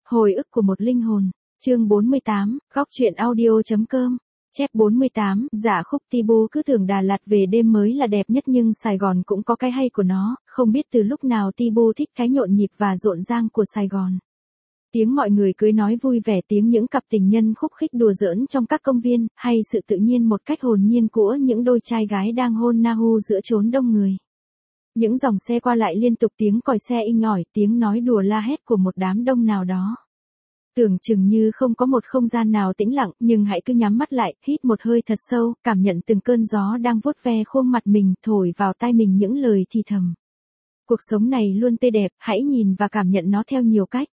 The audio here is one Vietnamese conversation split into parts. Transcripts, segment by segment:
Hồi ức của một linh hồn. Chương 48, góc truyện audio.com. Chép 48, Dạ Khúc Tibu cứ tưởng Đà Lạt về đêm mới là đẹp nhất nhưng Sài Gòn cũng có cái hay của nó, không biết từ lúc nào Tibu thích cái nhộn nhịp và rộn rang của Sài Gòn. Tiếng mọi người cưới nói vui vẻ, tiếng những cặp tình nhân khúc khích đùa giỡn trong các công viên, hay sự tự nhiên một cách hồn nhiên của những đôi trai gái đang hôn nahu giữa chốn đông người. Những dòng xe qua lại liên tục, tiếng còi xe inh ỏi, tiếng nói đùa la hét của một đám đông nào đó. Tưởng chừng như không có một không gian nào tĩnh lặng, nhưng hãy cứ nhắm mắt lại, hít một hơi thật sâu, cảm nhận từng cơn gió đang vuốt ve khuôn mặt mình, thổi vào tai mình những lời thì thầm. Cuộc sống này luôn tươi đẹp, hãy nhìn và cảm nhận nó theo nhiều cách.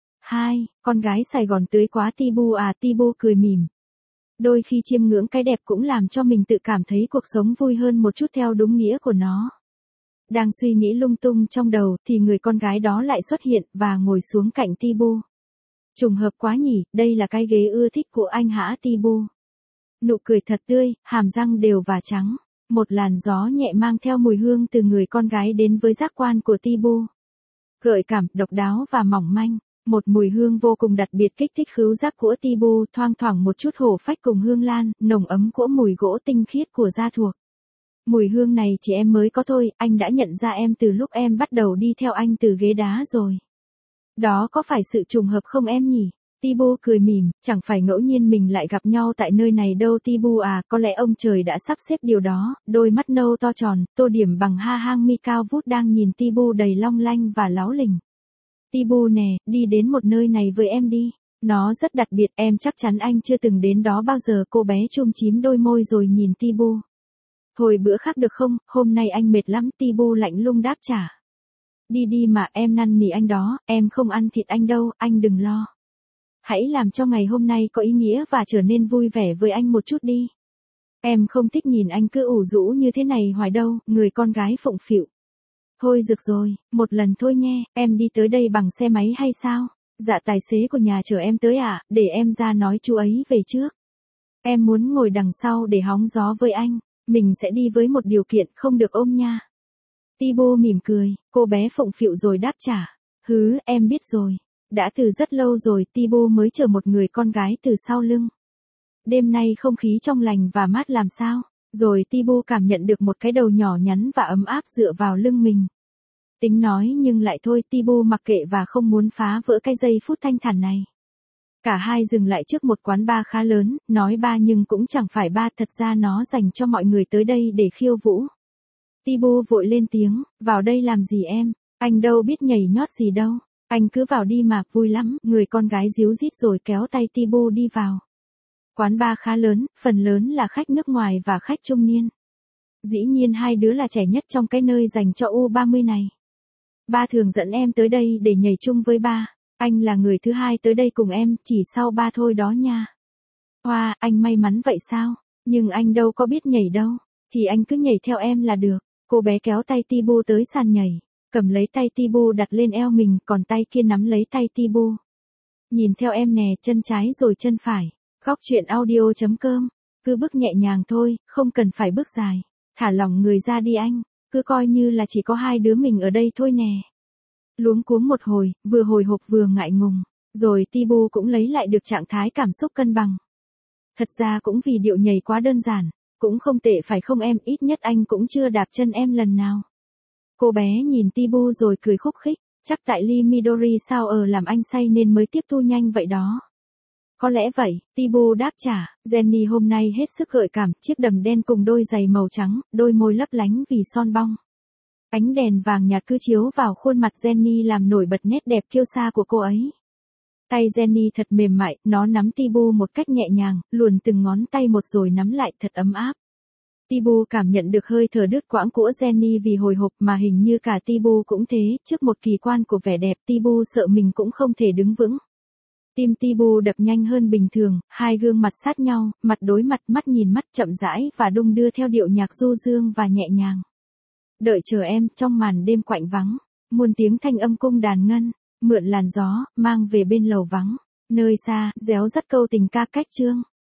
2. Con gái Sài Gòn tươi quá Tibu à. Tibu cười mỉm. Đôi khi chiêm ngưỡng cái đẹp cũng làm cho mình tự cảm thấy cuộc sống vui hơn một chút theo đúng nghĩa của nó. Đang suy nghĩ lung tung trong đầu thì người con gái đó lại xuất hiện và ngồi xuống cạnh Tibu. Trùng hợp quá nhỉ, đây là cái ghế ưa thích của anh hả Tibu? Nụ cười thật tươi, hàm răng đều và trắng. Một làn gió nhẹ mang theo mùi hương từ người con gái đến với giác quan của Tibu. Gợi cảm, độc đáo và mỏng manh. Một mùi hương vô cùng đặc biệt kích thích khứu giác của Tibu, thoang thoảng một chút hổ phách cùng hương lan, nồng ấm của mùi gỗ tinh khiết của da thuộc. Mùi hương này chỉ em mới có thôi, anh đã nhận ra em từ lúc em bắt đầu đi theo anh từ ghế đá rồi. Đó có phải sự trùng hợp không em nhỉ? Tibu cười mỉm, chẳng phải ngẫu nhiên mình lại gặp nhau tại nơi này đâu Tibu à, có lẽ ông trời đã sắp xếp điều đó. Đôi mắt nâu to tròn, tô điểm bằng ha hang mi cao vút đang nhìn Tibu đầy long lanh và láo lình. Tibu nè, đi đến một nơi này với em đi. Nó rất đặc biệt, em chắc chắn anh chưa từng đến đó bao giờ. Cô bé chum chím đôi môi rồi nhìn Tibu. Thôi bữa khác được không, hôm nay anh mệt lắm. Tibu lạnh lùng đáp trả. Đi đi mà, em năn nỉ anh đó, em không ăn thịt anh đâu, anh đừng lo. Hãy làm cho ngày hôm nay có ý nghĩa và trở nên vui vẻ với anh một chút đi. Em không thích nhìn anh cứ ủ rũ như thế này hoài đâu, người con gái phụng phịu. Thôi được rồi, một lần thôi nhé, em đi tới đây bằng xe máy hay sao? Dạ tài xế của nhà chở em tới à, để em ra nói chú ấy về trước. Em muốn ngồi đằng sau để hóng gió với anh, mình sẽ đi với một điều kiện không được ôm nha. Tibu mỉm cười, cô bé phụng phịu rồi đáp trả. Hứ, em biết rồi. Đã từ rất lâu rồi Tibu mới chờ một người con gái từ sau lưng. Đêm nay không khí trong lành và mát làm sao? Rồi Tibu cảm nhận được một cái đầu nhỏ nhắn và ấm áp dựa vào lưng mình. Tính nói nhưng lại thôi, Tibu mặc kệ và không muốn phá vỡ cái giây phút thanh thản này. Cả hai dừng lại trước một quán bar khá lớn, nói bar nhưng cũng chẳng phải bar, thật ra nó dành cho mọi người tới đây để khiêu vũ. Tibu vội lên tiếng, vào đây làm gì em, anh đâu biết nhảy nhót gì đâu, anh cứ vào đi mà, vui lắm. Người con gái díu dít rồi kéo tay Tibu đi vào. Quán bar khá lớn, phần lớn là khách nước ngoài và khách trung niên. Dĩ nhiên hai đứa là trẻ nhất trong cái nơi dành cho U30 này. Ba thường dẫn em tới đây để nhảy chung với ba. Anh là người thứ hai tới đây cùng em, chỉ sau ba thôi đó nha. Hoa, anh may mắn vậy sao? Nhưng anh đâu có biết nhảy đâu. Thì anh cứ nhảy theo em là được. Cô bé kéo tay Tibu tới sàn nhảy. Cầm lấy tay Tibu đặt lên eo mình, còn tay kia nắm lấy tay Tibu. Nhìn theo em nè, chân trái rồi chân phải. Góc truyện audio.com. Cứ bước nhẹ nhàng thôi, không cần phải bước dài. Thả lỏng người ra đi anh. Cứ coi như là chỉ có hai đứa mình ở đây thôi nè. Luống cuống một hồi, vừa hồi hộp vừa ngại ngùng. Rồi Tibu cũng lấy lại được trạng thái cảm xúc cân bằng. Thật ra cũng vì điệu nhảy quá đơn giản. Cũng không tệ phải không em, ít nhất anh cũng chưa đạp chân em lần nào. Cô bé nhìn Tibu rồi cười khúc khích. Chắc tại ly Midori sao làm anh say nên mới tiếp thu nhanh vậy đó. Có lẽ vậy, Tibu đáp trả. Jenny hôm nay hết sức gợi cảm, chiếc đầm đen cùng đôi giày màu trắng, đôi môi lấp lánh vì son bong. Ánh đèn vàng nhạt cứ chiếu vào khuôn mặt Jenny làm nổi bật nét đẹp kiêu sa của cô ấy. Tay Jenny thật mềm mại, nó nắm Tibu một cách nhẹ nhàng, luồn từng ngón tay một rồi nắm lại thật ấm áp. Tibu cảm nhận được hơi thở đứt quãng của Jenny vì hồi hộp, mà hình như cả Tibu cũng thế, trước một kỳ quan của vẻ đẹp Tibu sợ mình cũng không thể đứng vững. Tim Tibu đập nhanh hơn bình thường, hai gương mặt sát nhau, mặt đối mặt, mắt nhìn mắt, chậm rãi và đung đưa theo điệu nhạc du dương và nhẹ nhàng. Đợi chờ em, trong màn đêm quạnh vắng, muôn tiếng thanh âm cung đàn ngân, mượn làn gió, mang về bên lầu vắng, nơi xa, réo rắt câu tình ca cách chương.